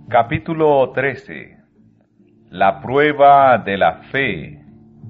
Capítulo 13. La prueba de la fe.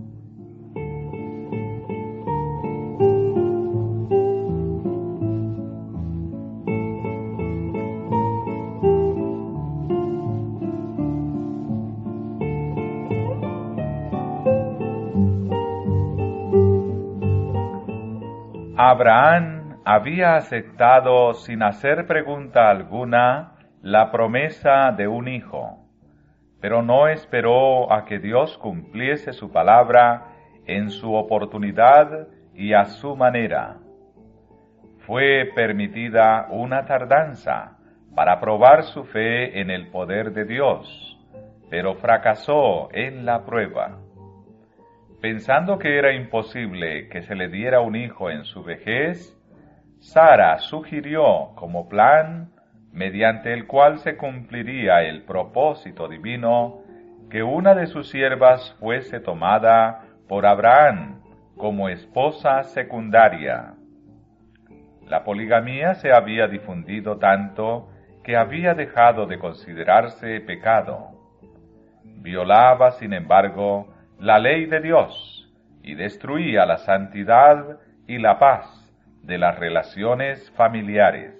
Abraham había aceptado sin hacer pregunta alguna la promesa de un hijo, pero no esperó a que Dios cumpliese su palabra en su oportunidad y a su manera. Fue permitida una tardanza para probar su fe en el poder de Dios, pero fracasó en la prueba. Pensando que era imposible que se le diera un hijo en su vejez, Sara sugirió como plan, mediante el cual se cumpliría el propósito divino, que una de sus siervas fuese tomada por Abraham como esposa secundaria. La poligamía se había difundido tanto que había dejado de considerarse pecado. Violaba, sin embargo, la ley de Dios y destruía la santidad y la paz de las relaciones familiares.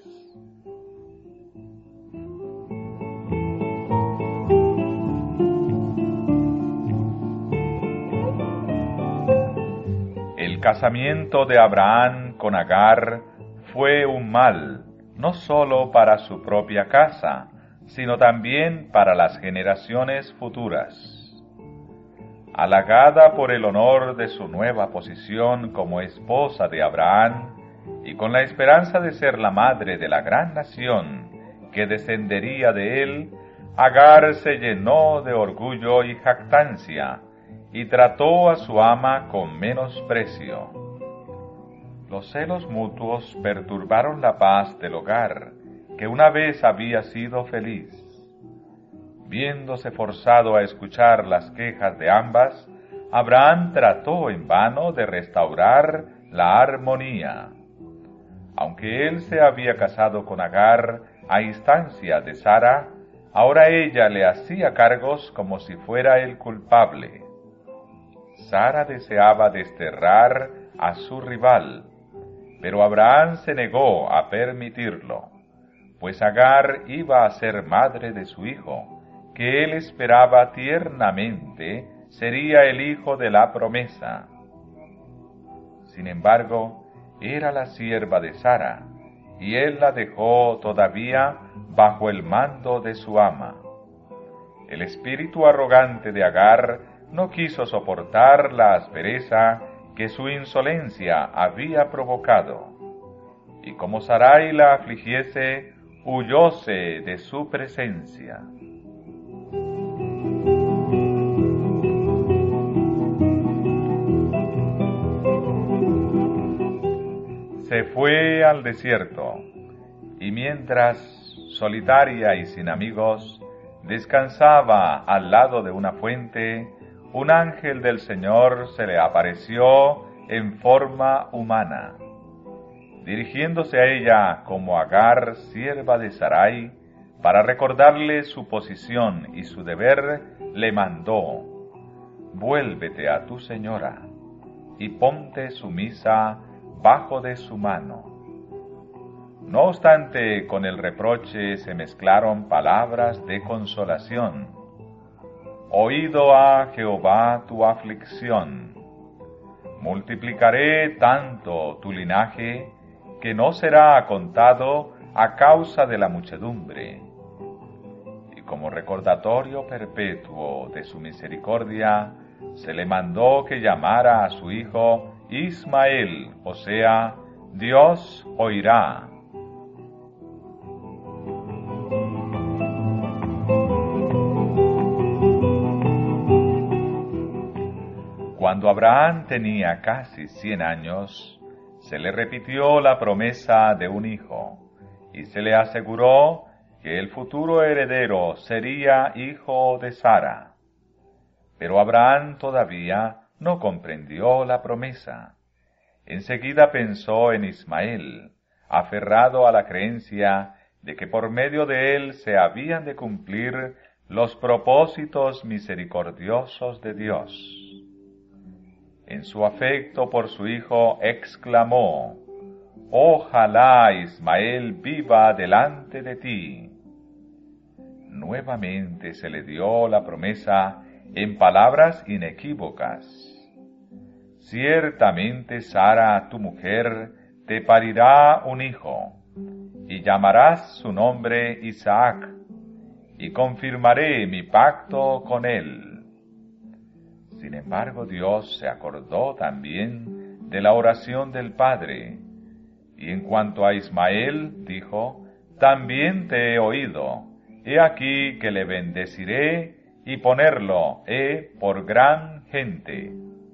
El casamiento de Abraham con Agar fue un mal, no sólo para su propia casa, sino también para las generaciones futuras. Halagada por el honor de su nueva posición como esposa de Abraham y con la esperanza de ser la madre de la gran nación que descendería de él, Agar se llenó de orgullo y jactancia y trató a su ama con menosprecio. Los celos mutuos perturbaron la paz del hogar, que una vez había sido feliz. Viéndose forzado a escuchar las quejas de ambas, Abraham trató en vano de restaurar la armonía. Aunque él se había casado con Agar a instancia de Sara, ahora ella le hacía cargos como si fuera el culpable. Sara deseaba desterrar a su rival, pero Abraham se negó a permitirlo, pues Agar iba a ser madre de su hijo, que él esperaba tiernamente sería el hijo de la promesa. Sin embargo, era la sierva de Sara, y él la dejó todavía bajo el mando de su ama. El espíritu arrogante de Agar no quiso soportar la aspereza que su insolencia había provocado, y como Sarai la afligiese, huyóse de su presencia. Se fue al desierto, y mientras, solitaria y sin amigos, descansaba al lado de una fuente, un ángel del Señor se le apareció en forma humana. Dirigiéndose a ella como Agar, sierva de Sarai, para recordarle su posición y su deber, le mandó: «Vuélvete a tu señora, y ponte sumisa bajo de su mano». No obstante, con el reproche se mezclaron palabras de consolación. «Oído ha Jehová tu aflicción. Multiplicaré tanto tu linaje que no será contado a causa de la muchedumbre». Y como recordatorio perpetuo de su misericordia, se le mandó que llamara a su hijo Ismael, o sea, Dios oirá. Cuando Abraham tenía casi 100 años, se le repitió la promesa de un hijo, y se le aseguró que el futuro heredero sería hijo de Sara. Pero Abraham todavía no comprendió la promesa. Enseguida pensó en Ismael, aferrado a la creencia de que por medio de él se habían de cumplir los propósitos misericordiosos de Dios. En su afecto por su hijo exclamó: «Ojalá Ismael viva delante de ti». Nuevamente se le dio la promesa en palabras inequívocas: «Ciertamente Sara, tu mujer, te parirá un hijo, y llamarás su nombre Isaac, y confirmaré mi pacto con él». Sin embargo, Dios se acordó también de la oración del padre, y en cuanto a Ismael, dijo: «También te he oído, he aquí que le bendeciré y ponerlo he por gran gente».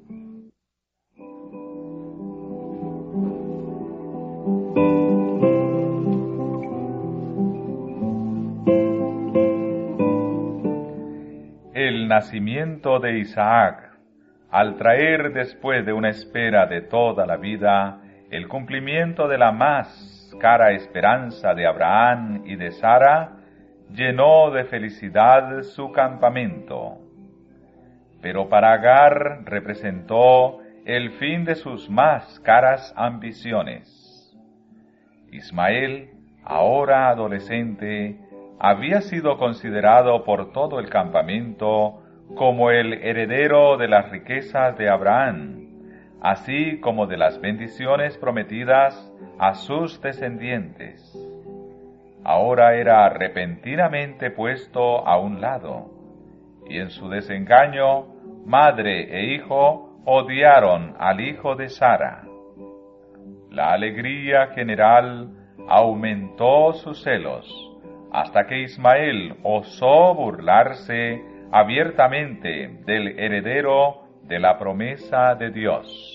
El nacimiento de Isaac, al traer después de una espera de toda la vida el cumplimiento de la más cara esperanza de Abraham y de Sara, llenó de felicidad su campamento. Pero para Agar representó el fin de sus más caras ambiciones. Ismael, ahora adolescente, había sido considerado por todo el campamento como el heredero de las riquezas de Abraham, así como de las bendiciones prometidas a sus descendientes. Ahora era repentinamente puesto a un lado, y en su desengaño, madre e hijo odiaron al hijo de Sara. La alegría general aumentó sus celos, hasta que Ismael osó burlarse abiertamente del heredero de la promesa de Dios.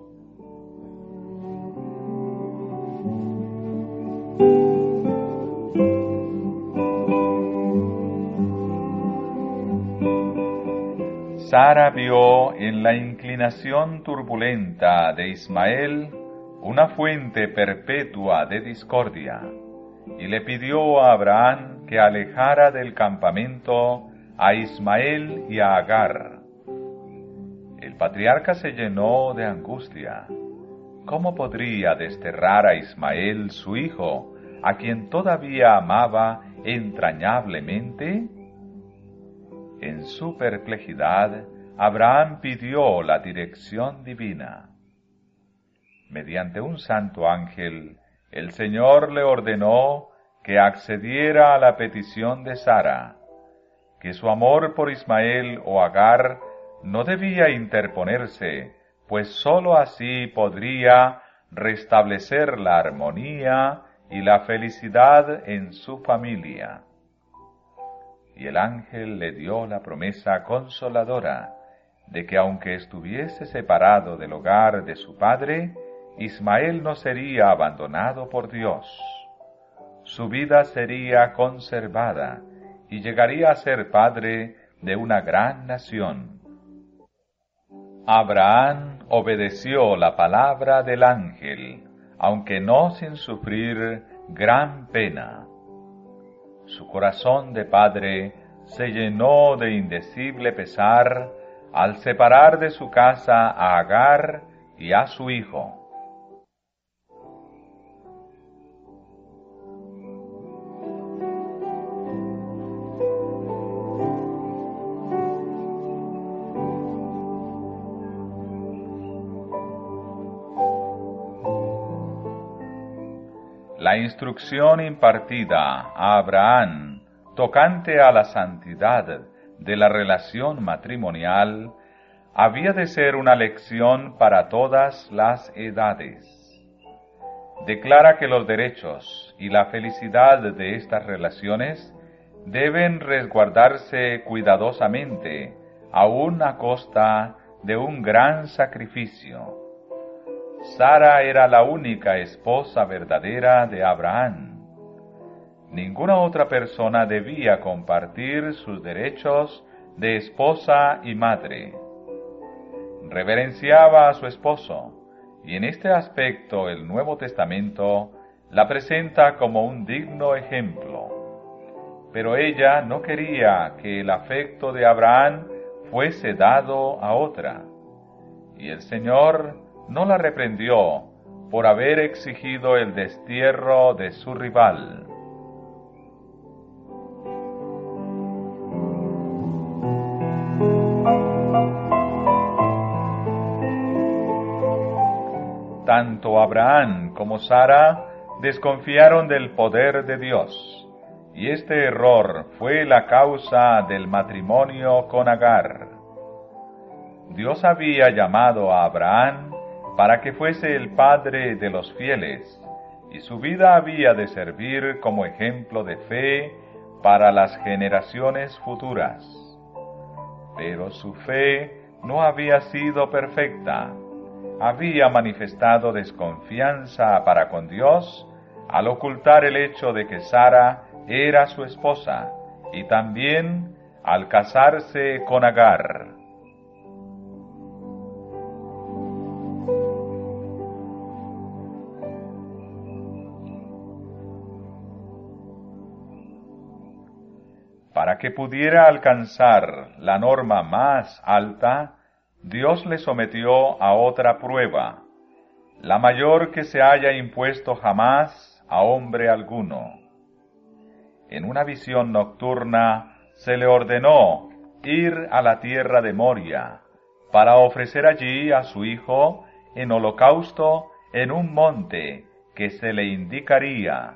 Sara vio en la inclinación turbulenta de Ismael una fuente perpetua de discordia, y le pidió a Abraham que alejara del campamento a Ismael y a Agar. El patriarca se llenó de angustia. ¿Cómo podría desterrar a Ismael, su hijo, a quien todavía amaba entrañablemente? En su perplejidad, Abraham pidió la dirección divina. Mediante un santo ángel, el Señor le ordenó que accediera a la petición de Sara, que su amor por Ismael o Agar no debía interponerse, pues sólo así podría restablecer la armonía y la felicidad en su familia. Y el ángel le dio la promesa consoladora de que aunque estuviese separado del hogar de su padre, Ismael no sería abandonado por Dios. Su vida sería conservada y llegaría a ser padre de una gran nación. Abraham obedeció la palabra del ángel, aunque no sin sufrir gran pena. Su corazón de padre se llenó de indecible pesar al separar de su casa a Agar y a su hijo. La instrucción impartida a Abraham tocante a la santidad de la relación matrimonial había de ser una lección para todas las edades. Declara que los derechos y la felicidad de estas relaciones deben resguardarse cuidadosamente, aun a costa de un gran sacrificio. Sara era la única esposa verdadera de Abraham. Ninguna otra persona debía compartir sus derechos de esposa y madre. Reverenciaba a su esposo, y en este aspecto el Nuevo Testamento la presenta como un digno ejemplo. Pero ella no quería que el afecto de Abraham fuese dado a otra, y el Señor no la reprendió por haber exigido el destierro de su rival. Tanto Abraham como Sara desconfiaron del poder de Dios, y este error fue la causa del matrimonio con Agar. Dios había llamado a Abraham para que fuese el padre de los fieles, y su vida había de servir como ejemplo de fe para las generaciones futuras. Pero su fe no había sido perfecta. Había manifestado desconfianza para con Dios al ocultar el hecho de que Sara era su esposa, y también al casarse con Agar. Para que pudiera alcanzar la norma más alta, Dios le sometió a otra prueba, la mayor que se haya impuesto jamás a hombre alguno. En una visión nocturna se le ordenó ir a la tierra de Moria para ofrecer allí a su hijo en holocausto en un monte que se le indicaría.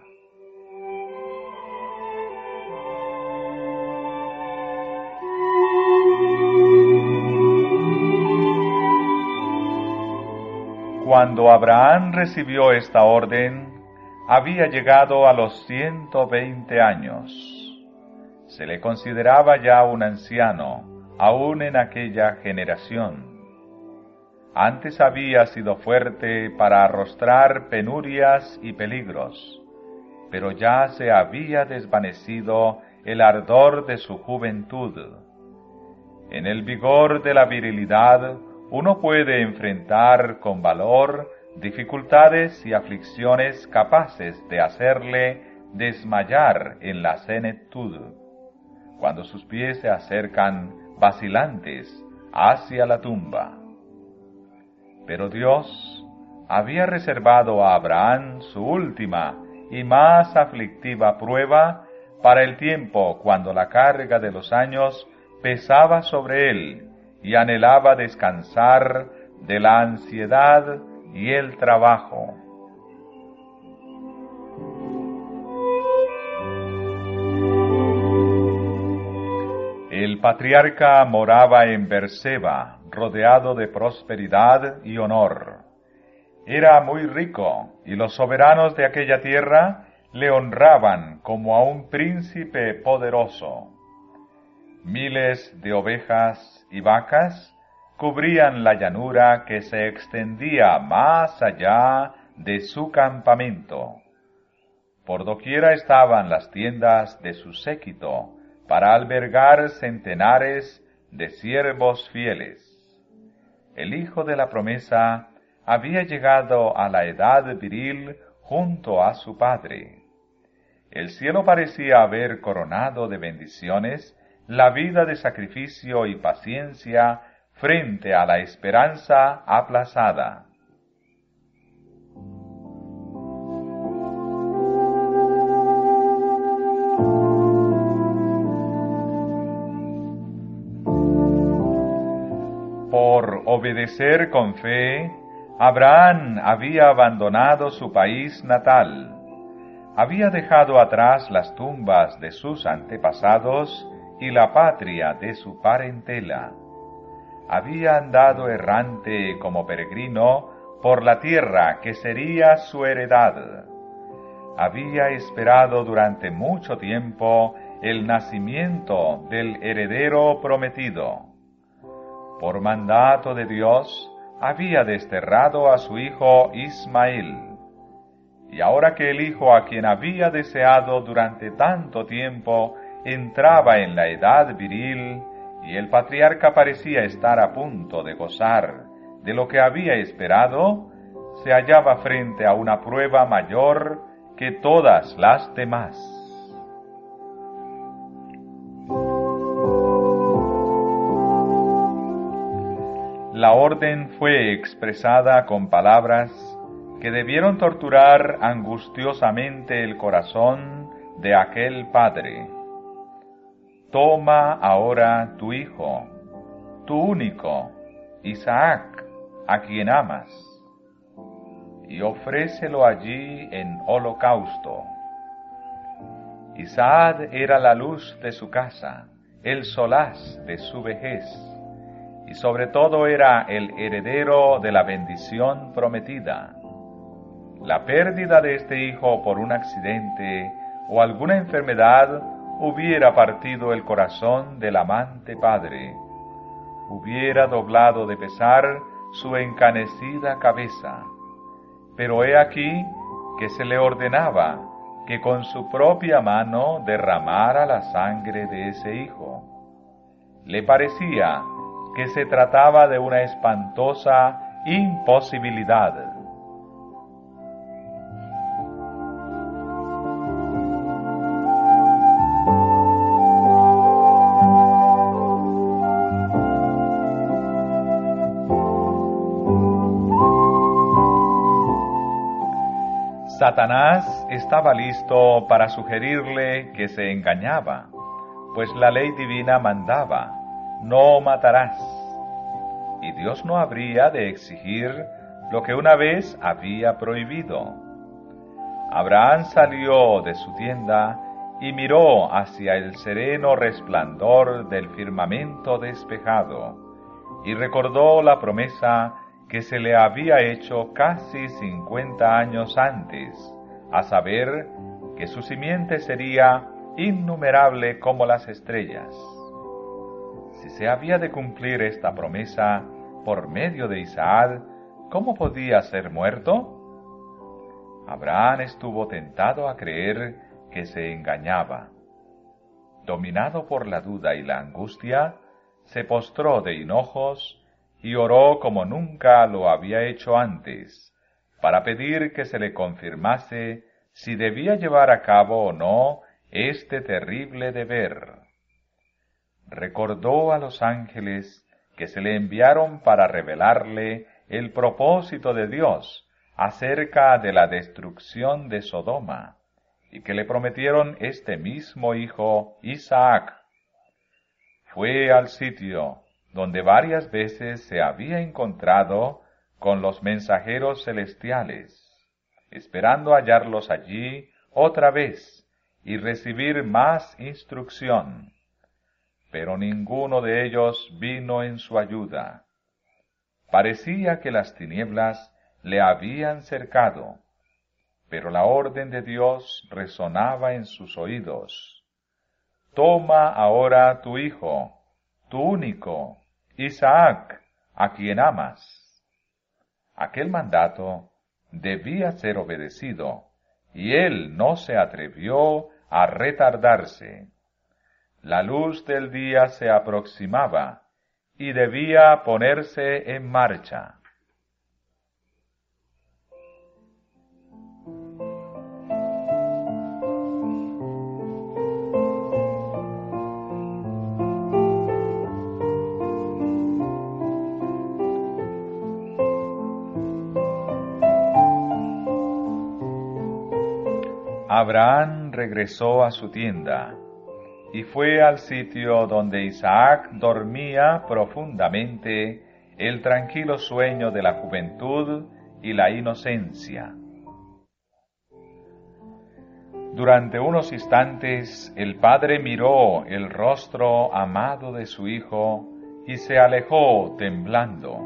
Cuando Abraham recibió esta orden, había llegado a los 120 años. Se le consideraba ya un anciano, aún en aquella generación. Antes había sido fuerte para arrostrar penurias y peligros, pero ya se había desvanecido el ardor de su juventud. En el vigor de la virilidad, uno puede enfrentar con valor dificultades y aflicciones capaces de hacerle desmayar en la senectud, cuando sus pies se acercan vacilantes hacia la tumba. Pero Dios había reservado a Abraham su última y más aflictiva prueba para el tiempo cuando la carga de los años pesaba sobre él y anhelaba descansar de la ansiedad y el trabajo. El patriarca moraba en Berseba, rodeado de prosperidad y honor. Era muy rico, y los soberanos de aquella tierra le honraban como a un príncipe poderoso. Miles de ovejas y vacas cubrían la llanura que se extendía más allá de su campamento. Por doquiera estaban las tiendas de su séquito para albergar centenares de siervos fieles. El hijo de la promesa había llegado a la edad viril junto a su padre. El cielo parecía haber coronado de bendiciones la vida de sacrificio y paciencia frente a la esperanza aplazada. Por obedecer con fe, Abraham había abandonado su país natal, había dejado atrás las tumbas de sus antepasados y la patria de su parentela. Había andado errante como peregrino por la tierra que sería su heredad. Había esperado durante mucho tiempo el nacimiento del heredero prometido. Por mandato de Dios, había desterrado a su hijo Ismael. Y ahora que el hijo a quien había deseado durante tanto tiempo entraba en la edad viril, y el patriarca parecía estar a punto de gozar de lo que había esperado, se hallaba frente a una prueba mayor que todas las demás. La orden fue expresada con palabras que debieron torturar angustiosamente el corazón de aquel padre. Toma ahora tu hijo, tu único, Isaac, a quien amas, y ofrécelo allí en holocausto. Isaac era la luz de su casa, el solaz de su vejez, y sobre todo era el heredero de la bendición prometida. La pérdida de este hijo por un accidente o alguna enfermedad hubiera partido el corazón del amante padre, hubiera doblado de pesar su encanecida cabeza. Pero he aquí que se le ordenaba que con su propia mano derramara la sangre de ese hijo. Le parecía que se trataba de una espantosa imposibilidad. Satanás estaba listo para sugerirle que se engañaba, pues la ley divina mandaba: no matarás. Y Dios no habría de exigir lo que una vez había prohibido. Abraham salió de su tienda y miró hacia el sereno resplandor del firmamento despejado, y recordó la promesa que se le había hecho casi 50 años antes, a saber, que su simiente sería innumerable como las estrellas. Si se había de cumplir esta promesa por medio de Isaac, ¿cómo podía ser muerto? Abraham estuvo tentado a creer que se engañaba. Dominado por la duda y la angustia, se postró de hinojos y oró como nunca lo había hecho antes, para pedir que se le confirmase si debía llevar a cabo o no este terrible deber. Recordó a los ángeles que se le enviaron para revelarle el propósito de Dios acerca de la destrucción de Sodoma, y que le prometieron este mismo hijo, Isaac. Fue al sitio donde varias veces se había encontrado con los mensajeros celestiales, esperando hallarlos allí otra vez y recibir más instrucción. Pero ninguno de ellos vino en su ayuda. Parecía que las tinieblas le habían cercado, pero la orden de Dios resonaba en sus oídos. Toma ahora tu hijo, tu único, Isaac, a quien amas. Aquel mandato debía ser obedecido, y él no se atrevió a retardarse. La luz del día se aproximaba, y debía ponerse en marcha. Abraham regresó a su tienda y fue al sitio donde Isaac dormía profundamente el tranquilo sueño de la juventud y la inocencia. Durante unos instantes el padre miró el rostro amado de su hijo y se alejó temblando.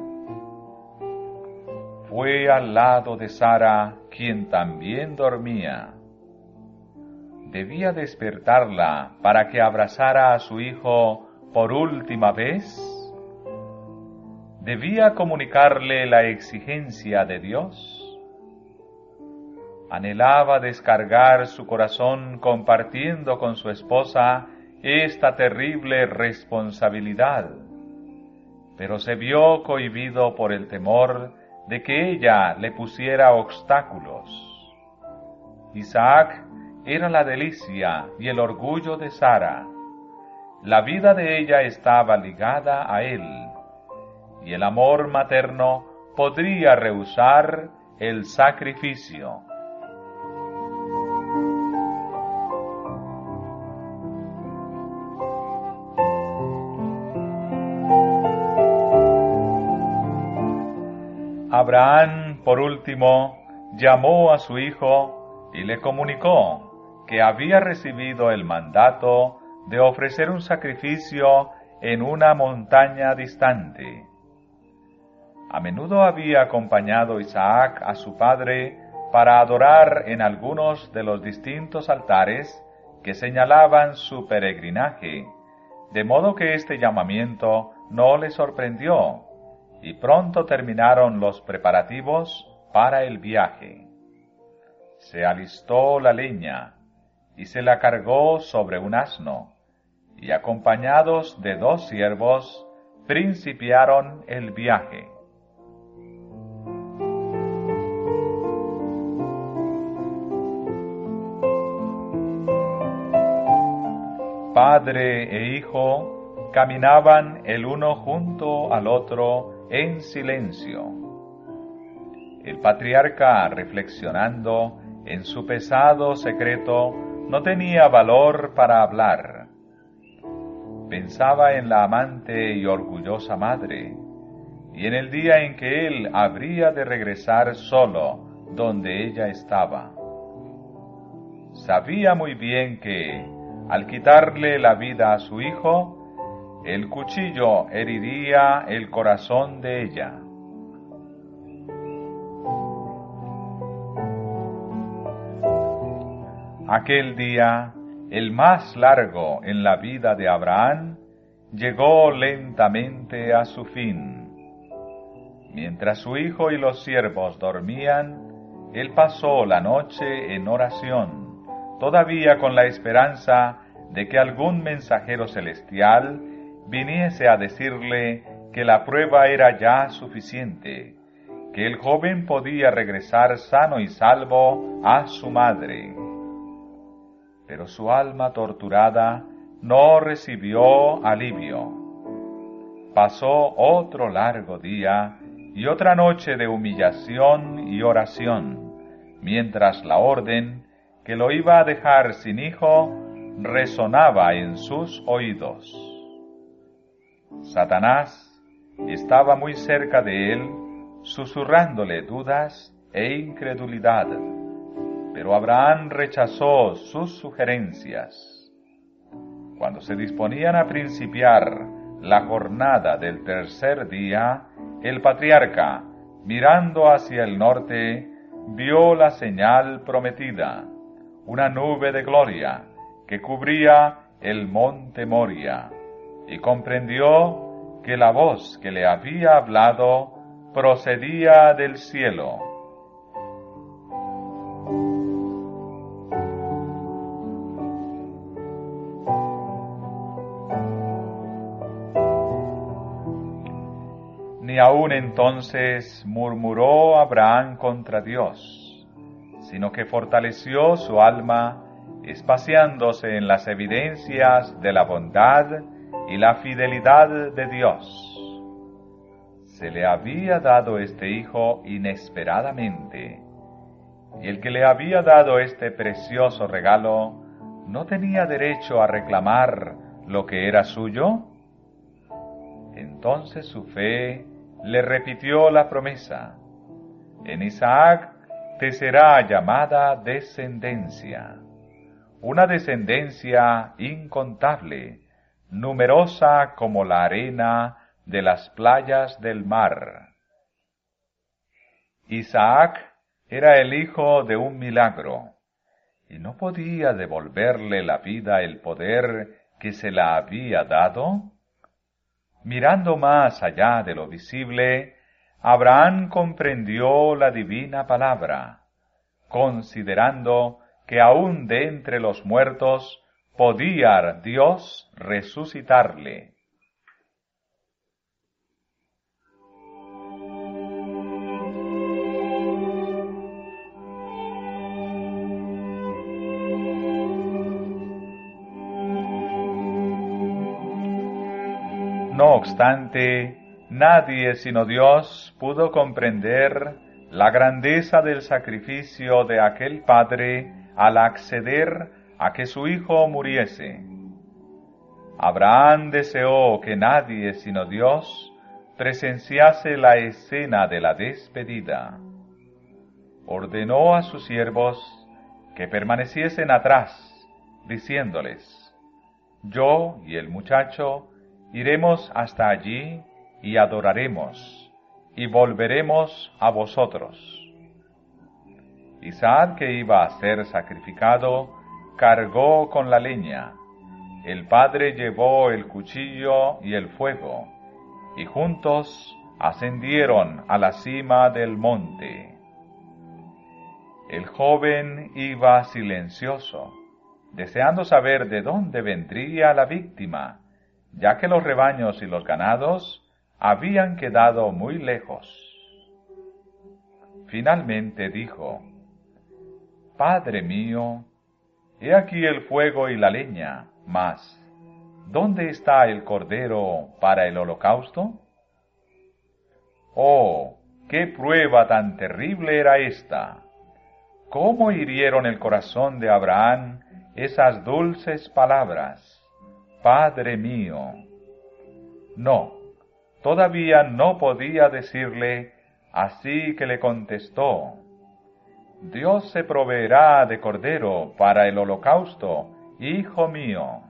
Fue al lado de Sara, quien también dormía. ¿Debía despertarla para que abrazara a su hijo por última vez? ¿Debía comunicarle la exigencia de Dios? Anhelaba descargar su corazón compartiendo con su esposa esta terrible responsabilidad, pero se vio cohibido por el temor de que ella le pusiera obstáculos. Isaac era la delicia y el orgullo de Sara. La vida de ella estaba ligada a él, y el amor materno podría rehusar el sacrificio. Abraham, por último, llamó a su hijo y le comunicó que había recibido el mandato de ofrecer un sacrificio en una montaña distante. A menudo había acompañado Isaac a su padre para adorar en algunos de los distintos altares que señalaban su peregrinaje, de modo que este llamamiento no le sorprendió, y pronto terminaron los preparativos para el viaje. Se alistó la leña y se la cargó sobre un asno, y acompañados de 2 siervos, principiaron el viaje. Padre e hijo caminaban el uno junto al otro en silencio. El patriarca, reflexionando en su pesado secreto, no tenía valor para hablar. Pensaba en la amante y orgullosa madre, y en el día en que él habría de regresar solo donde ella estaba. Sabía muy bien que, al quitarle la vida a su hijo, el cuchillo heriría el corazón de ella. Aquel día, el más largo en la vida de Abraham, llegó lentamente a su fin. Mientras su hijo y los siervos dormían, él pasó la noche en oración, todavía con la esperanza de que algún mensajero celestial viniese a decirle que la prueba era ya suficiente, que el joven podía regresar sano y salvo a su madre. Pero su alma torturada no recibió alivio. Pasó otro largo día y otra noche de humillación y oración, mientras la orden que lo iba a dejar sin hijo resonaba en sus oídos. Satanás estaba muy cerca de él, susurrándole dudas e incredulidad, pero Abraham rechazó sus sugerencias. Cuando se disponían a principiar la jornada del tercer día, el patriarca, mirando hacia el norte, vio la señal prometida, una nube de gloria que cubría el monte Moria, y comprendió que la voz que le había hablado procedía del cielo. Ni aun entonces murmuró Abraham contra Dios, sino que fortaleció su alma, espaciándose en las evidencias de la bondad y la fidelidad de Dios. Se le había dado este hijo inesperadamente, y el que le había dado este precioso regalo no tenía derecho a reclamar lo que era suyo. Entonces su fe le repitió la promesa: en Isaac te será llamada descendencia, una descendencia incontable, numerosa como la arena de las playas del mar. Isaac era el hijo de un milagro, y no podía devolverle la vida el poder que se la había dado. Mirando más allá de lo visible, Abraham comprendió la divina palabra, considerando que aún de entre los muertos podía Dios resucitarle. No obstante, nadie sino Dios pudo comprender la grandeza del sacrificio de aquel padre al acceder a que su hijo muriese. Abraham deseó que nadie sino Dios presenciase la escena de la despedida. Ordenó a sus siervos que permaneciesen atrás, diciéndoles: yo y el muchacho iremos hasta allí y adoraremos, y volveremos a vosotros. Isaac, que iba a ser sacrificado, cargó con la leña. El padre llevó el cuchillo y el fuego, y juntos ascendieron a la cima del monte. El joven iba silencioso, deseando saber de dónde vendría la víctima, ya que los rebaños y los ganados habían quedado muy lejos. Finalmente dijo: Padre mío, he aquí el fuego y la leña, mas ¿dónde está el cordero para el holocausto? ¡Oh, qué prueba tan terrible era esta! ¿Cómo hirieron el corazón de Abraham esas dulces palabras: Padre mío? No, todavía no podía decirle, así que le contestó: Dios se proveerá de cordero para el holocausto, hijo mío.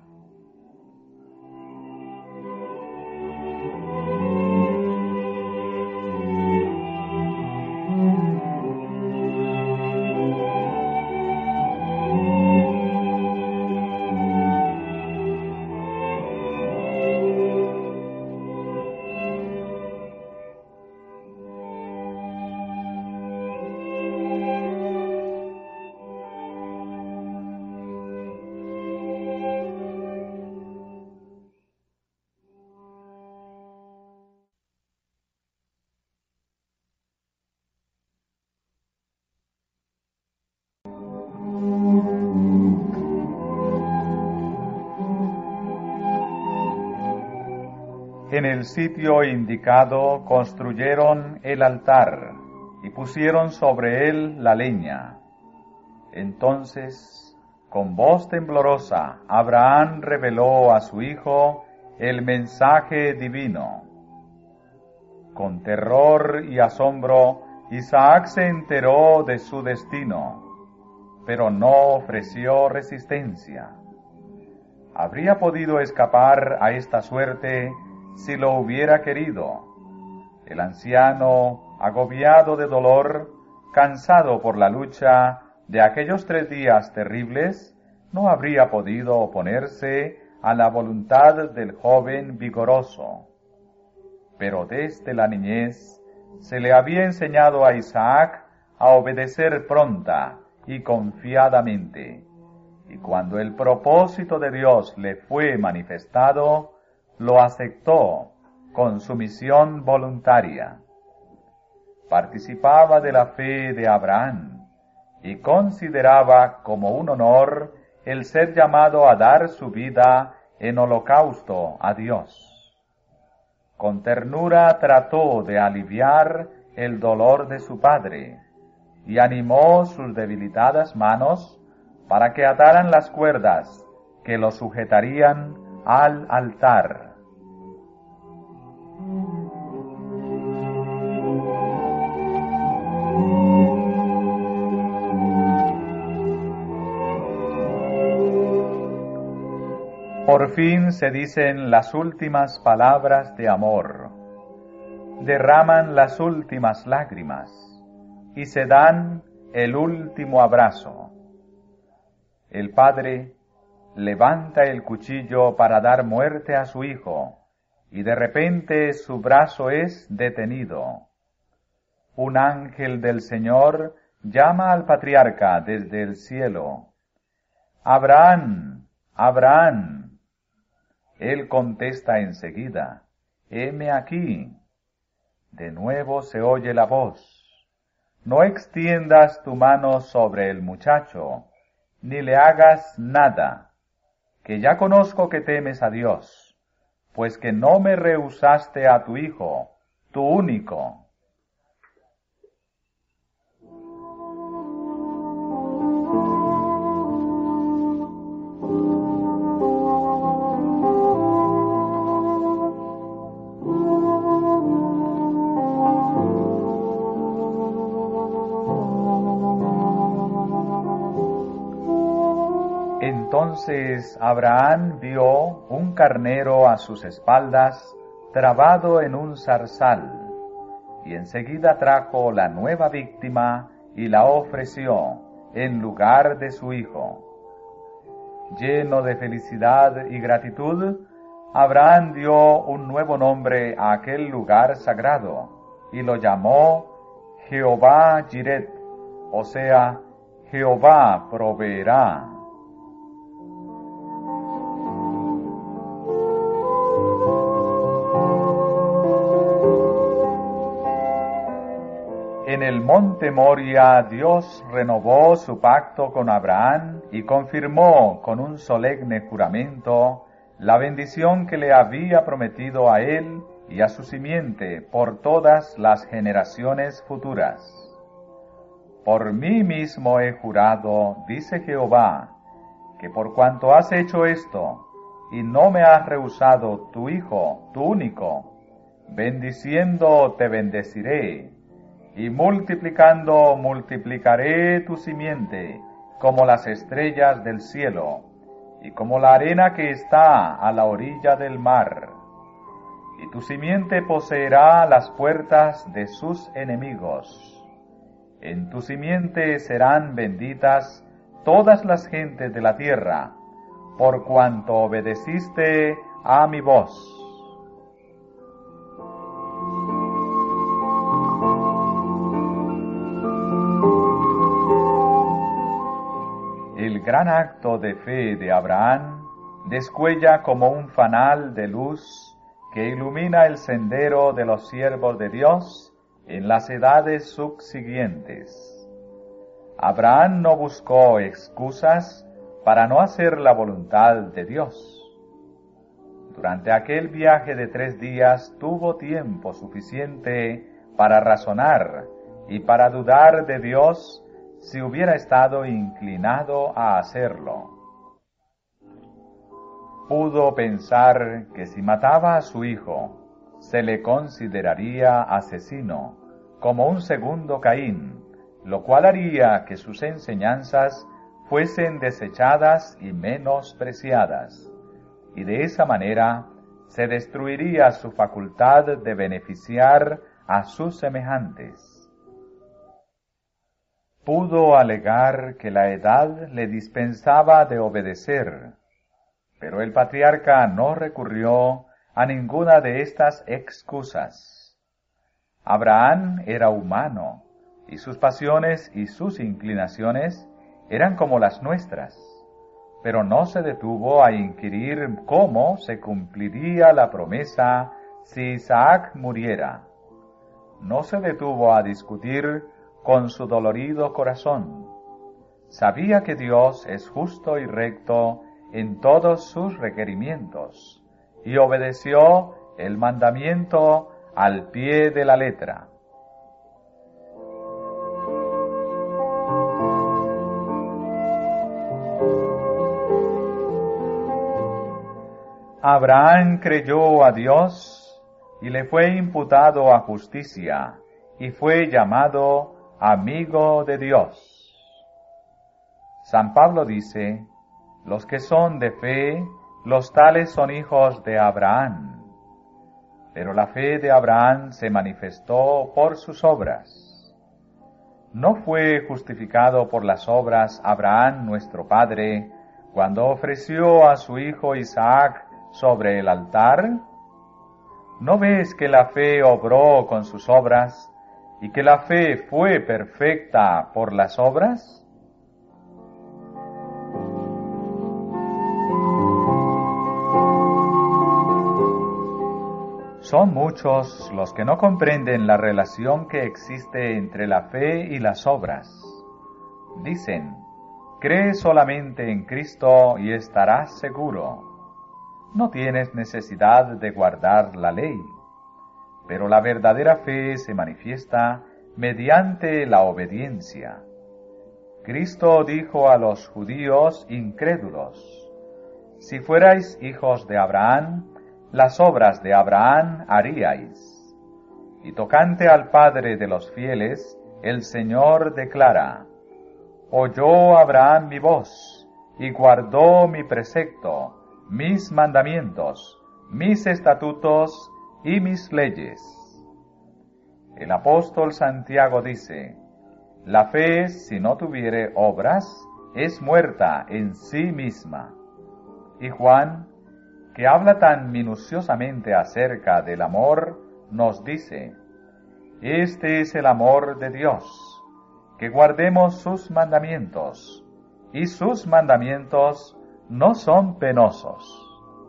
En el sitio indicado construyeron el altar y pusieron sobre él la leña. Entonces, con voz temblorosa, Abraham reveló a su hijo el mensaje divino. Con terror y asombro, Isaac se enteró de su destino, pero no ofreció resistencia. Habría podido escapar a esta suerte si lo hubiera querido. El anciano, agobiado de dolor, cansado por la lucha de aquellos 3 días terribles, no habría podido oponerse a la voluntad del joven vigoroso. Pero desde la niñez se le había enseñado a Isaac a obedecer pronta y confiadamente, y cuando el propósito de Dios le fue manifestado, lo aceptó con sumisión voluntaria. Participaba de la fe de Abraham y consideraba como un honor el ser llamado a dar su vida en holocausto a Dios. Con ternura trató de aliviar el dolor de su padre y animó sus debilitadas manos para que ataran las cuerdas que lo sujetarían al altar. Por fin se dicen las últimas palabras de amor, derraman las últimas lágrimas y se dan el último abrazo. El padre levanta el cuchillo para dar muerte a su hijo, y de repente su brazo es detenido. Un ángel del Señor llama al patriarca desde el cielo: Abraham, Abraham. Él contesta enseguida: heme aquí. De nuevo se oye la voz: no extiendas tu mano sobre el muchacho, ni le hagas nada, que ya conozco que temes a Dios, pues que no me rehusaste a tu Hijo, tu único. Entonces Abraham vio un carnero a sus espaldas, trabado en un zarzal, y enseguida trajo la nueva víctima y la ofreció en lugar de su hijo. Lleno de felicidad y gratitud, Abraham dio un nuevo nombre a aquel lugar sagrado, y lo llamó Jehová Jiret, o sea, Jehová proveerá. En el monte Moria, Dios renovó su pacto con Abraham y confirmó con un solemne juramento la bendición que le había prometido a él y a su simiente por todas las generaciones futuras. Por mí mismo he jurado, dice Jehová, que por cuanto has hecho esto y no me has rehusado tu Hijo, tu único, bendiciendo te bendeciré, y multiplicando multiplicaré tu simiente como las estrellas del cielo, y como la arena que está a la orilla del mar. Y tu simiente poseerá las puertas de sus enemigos. En tu simiente serán benditas todas las gentes de la tierra, por cuanto obedeciste a mi voz. El gran acto de fe de Abraham descuella como un fanal de luz que ilumina el sendero de los siervos de Dios en las edades subsiguientes. Abraham no buscó excusas para no hacer la voluntad de Dios. Durante aquel viaje de 3 días tuvo tiempo suficiente para razonar y para dudar de Dios si hubiera estado inclinado a hacerlo. Pudo pensar que si mataba a su hijo, se le consideraría asesino, como un segundo Caín, lo cual haría que sus enseñanzas fuesen desechadas y menospreciadas, y de esa manera se destruiría su facultad de beneficiar a sus semejantes. Pudo alegar que la edad le dispensaba de obedecer, pero el patriarca no recurrió a ninguna de estas excusas. Abraham era humano, y sus pasiones y sus inclinaciones eran como las nuestras, pero no se detuvo a inquirir cómo se cumpliría la promesa si Isaac muriera. No se detuvo a discutir con su dolorido corazón. Sabía que Dios es justo y recto en todos sus requerimientos, y obedeció el mandamiento al pie de la letra. Abraham creyó a Dios y le fue imputado a justicia, y fue llamado amigo de Dios. San Pablo dice: los que son de fe, los tales son hijos de Abraham. Pero la fe de Abraham se manifestó por sus obras. ¿No fue justificado por las obras Abraham nuestro padre cuando ofreció a su hijo Isaac sobre el altar? ¿No ves que la fe obró con sus obras y que la fe fue perfecta por las obras? Son muchos los que no comprenden la relación que existe entre la fe y las obras. Dicen: cree solamente en Cristo y estarás seguro. no tienes necesidad de guardar la ley, pero la verdadera fe se manifiesta mediante la obediencia. Cristo dijo a los judíos incrédulos: si fuerais hijos de Abraham, las obras de Abraham haríais. Y tocante al Padre de los fieles, el Señor declara: oyó Abraham mi voz, y guardó mi precepto, mis mandamientos, mis estatutos y mis leyes. El apóstol Santiago dice: la fe, si no tuviere obras, es muerta en sí misma. Y Juan, que habla tan minuciosamente acerca del amor, nos dice: este es el amor de Dios, que guardemos sus mandamientos, y sus mandamientos no son penosos.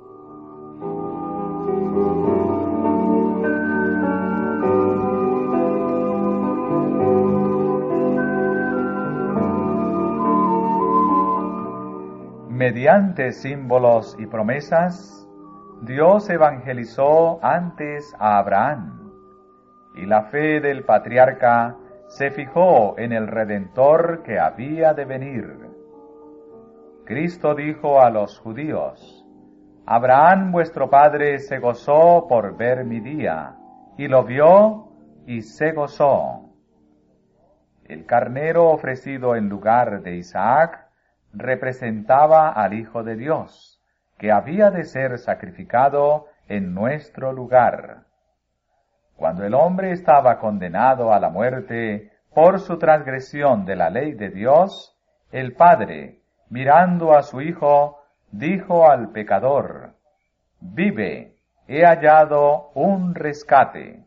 Mediante símbolos y promesas, Dios evangelizó antes a Abraham, y la fe del patriarca se fijó en el Redentor que había de venir. Cristo dijo a los judíos: Abraham vuestro padre se gozó por ver mi día, y lo vio y se gozó. El carnero ofrecido en lugar de Isaac representaba al Hijo de Dios, que había de ser sacrificado en nuestro lugar. Cuando el hombre estaba condenado a la muerte por su transgresión de la ley de Dios, el Padre, mirando a su Hijo, dijo al pecador: vive, he hallado un rescate.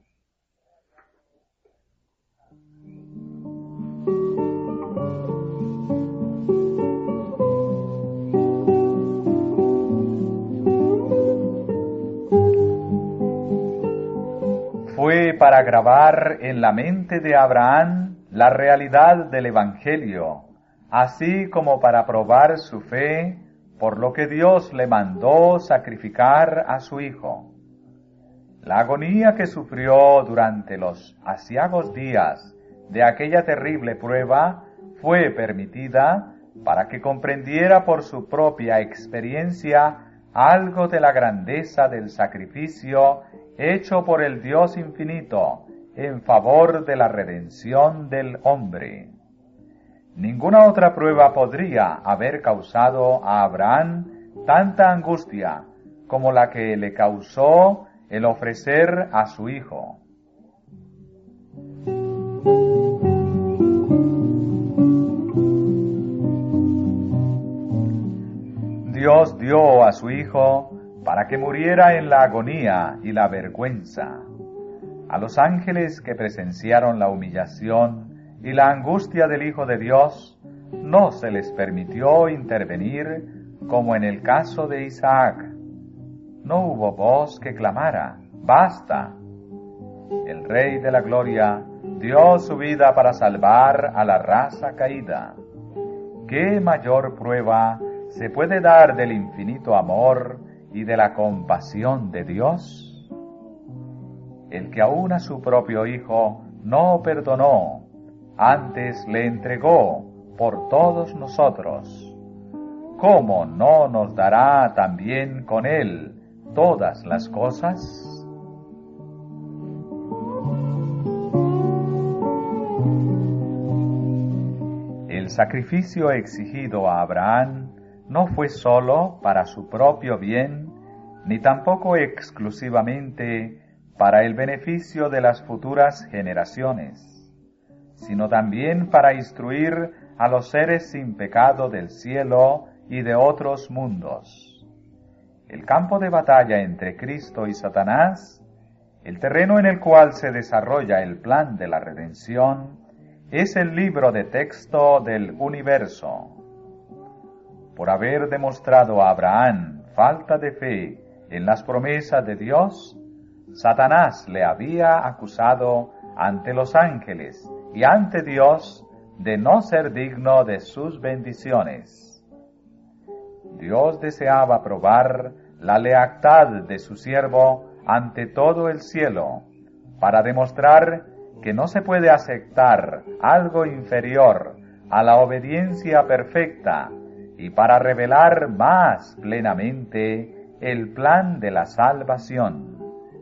Fue para grabar en la mente de Abraham la realidad del Evangelio, así como para probar su fe, por lo que Dios le mandó sacrificar a su Hijo. La agonía que sufrió durante los aciagos días de aquella terrible prueba fue permitida para que comprendiera por su propia experiencia algo de la grandeza del sacrificio hecho por el Dios infinito en favor de la redención del hombre. Ninguna otra prueba podría haber causado a Abraham tanta angustia como la que le causó el ofrecer a su hijo. Dios dio a su hijo para que muriera en la agonía y la vergüenza. A los ángeles que presenciaron la humillación y la angustia del Hijo de Dios, no se les permitió intervenir como en el caso de Isaac. No hubo voz que clamara: ¡basta! El Rey de la Gloria dio su vida para salvar a la raza caída. ¿Qué mayor prueba se puede dar del infinito amor y de la compasión de Dios? El que aún a su propio Hijo no perdonó, antes le entregó por todos nosotros, ¿cómo no nos dará también con Él todas las cosas? El sacrificio exigido a Abraham no fue sólo para su propio bien, ni tampoco exclusivamente para el beneficio de las futuras generaciones, sino también para instruir a los seres sin pecado del cielo y de otros mundos. El campo de batalla entre Cristo y Satanás, el terreno en el cual se desarrolla el plan de la redención, es el libro de texto del universo. Por haber demostrado a Abraham falta de fe en las promesas de Dios, Satanás le había acusado ante los ángeles y ante Dios de no ser digno de sus bendiciones. Dios deseaba probar la lealtad de su siervo ante todo el cielo, para demostrar que no se puede aceptar algo inferior a la obediencia perfecta y para revelar más plenamente el plan de la salvación.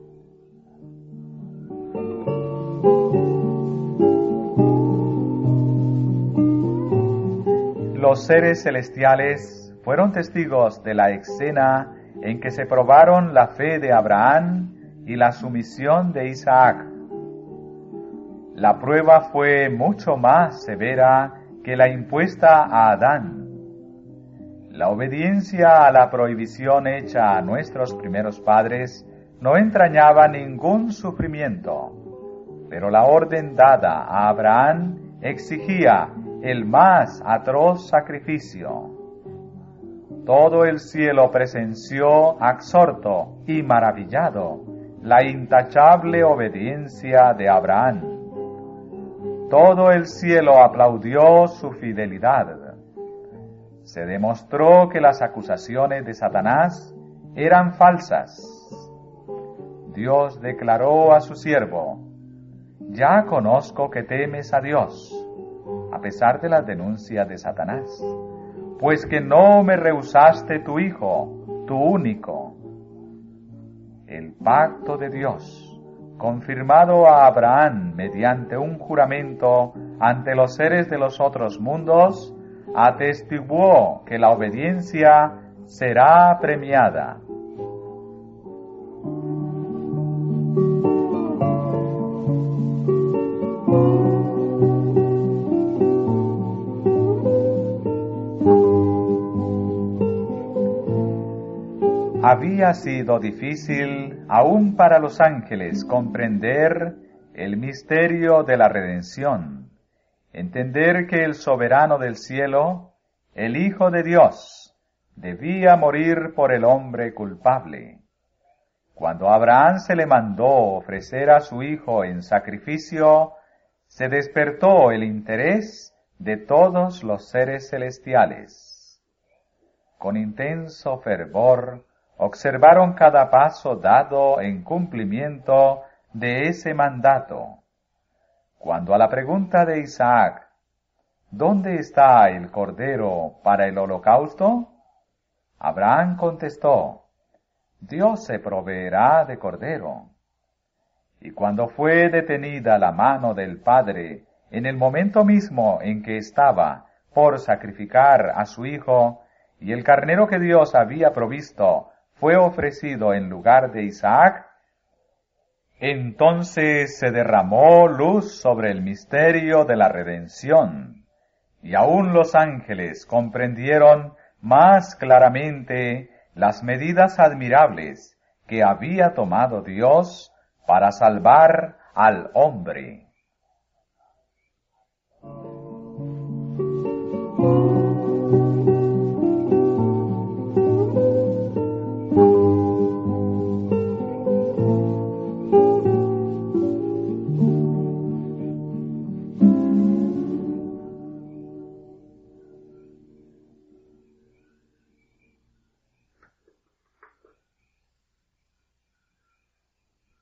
Los seres celestiales fueron testigos de la escena en que se probaron la fe de Abraham y la sumisión de Isaac. La prueba fue mucho más severa que la impuesta a Adán. La obediencia a la prohibición hecha a nuestros primeros padres no entrañaba ningún sufrimiento, pero la orden dada a Abraham exigía el más atroz sacrificio. Todo el cielo presenció, absorto y maravillado, la intachable obediencia de Abraham. Todo el cielo aplaudió su fidelidad. Se demostró que las acusaciones de Satanás eran falsas. Dios declaró a su siervo: «Ya conozco que temes a Dios, a pesar de las denuncias de Satanás, pues que no me rehusaste tu Hijo, tu único». El pacto de Dios, confirmado a Abraham mediante un juramento ante los seres de los otros mundos, atestiguó que la obediencia será premiada. Había sido difícil aún para los ángeles comprender el misterio de la redención, entender que el soberano del cielo, el Hijo de Dios, debía morir por el hombre culpable. Cuando a Abraham se le mandó ofrecer a su hijo en sacrificio, se despertó el interés de todos los seres celestiales. Con intenso fervor, observaron cada paso dado en cumplimiento de ese mandato. Cuando a la pregunta de Isaac, ¿dónde está el cordero para el holocausto?, Abraham contestó: Dios se proveerá de cordero. Y cuando fue detenida la mano del padre en el momento mismo en que estaba por sacrificar a su hijo, y el carnero que Dios había provisto fue ofrecido en lugar de Isaac, entonces se derramó luz sobre el misterio de la redención, y aún los ángeles comprendieron más claramente las medidas admirables que había tomado Dios para salvar al hombre.